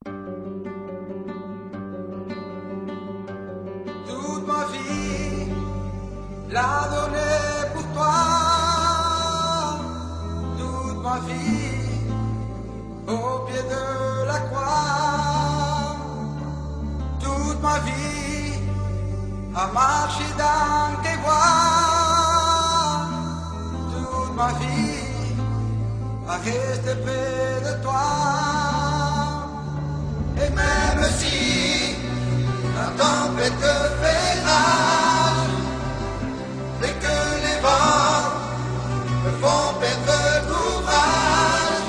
Toute ma vie, l'a donnée pour toi. Toute ma vie, au pied de la croix. Toute ma vie, à marcher dans tes voies. Toute ma vie, à rester près de toi. Et même si la tempête fait rage et que les vents me font perdre courage,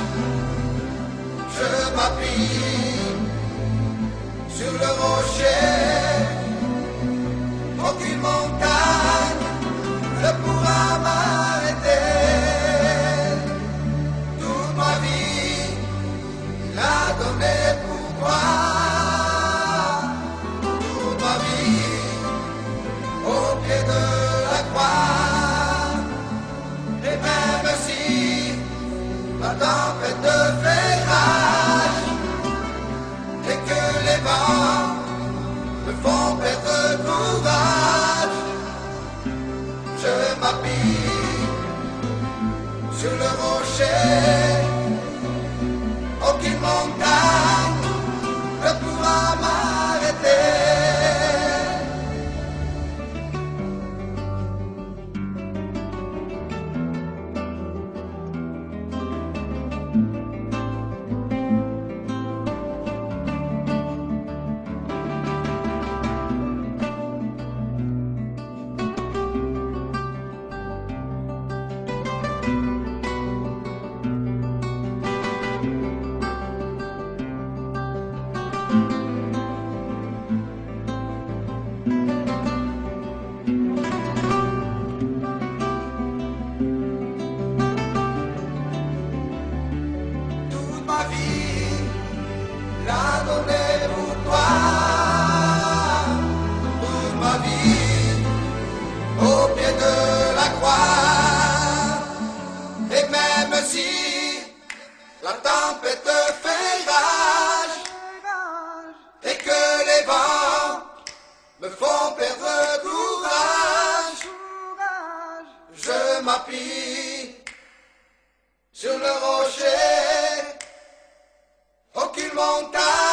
je m'appuie sur le rocher. Aucune montagne ne pourra m'arrêter. Toute ma vie, il a donné pour toi. Toute ma vie, au pied de la croix. Et même si la tempête fait rage et que les vents me font perdre courage, je m'appuie sur le rocher. Aucune montagne ne pourra m'arrêter. Toute ma vie, l'a donnée pour toi. Toute ma vie, au pied de la croix. Et même si la tempête fait rage et que les vents me font perdre courage, je m'appuie sur le rocher. Aucune montagne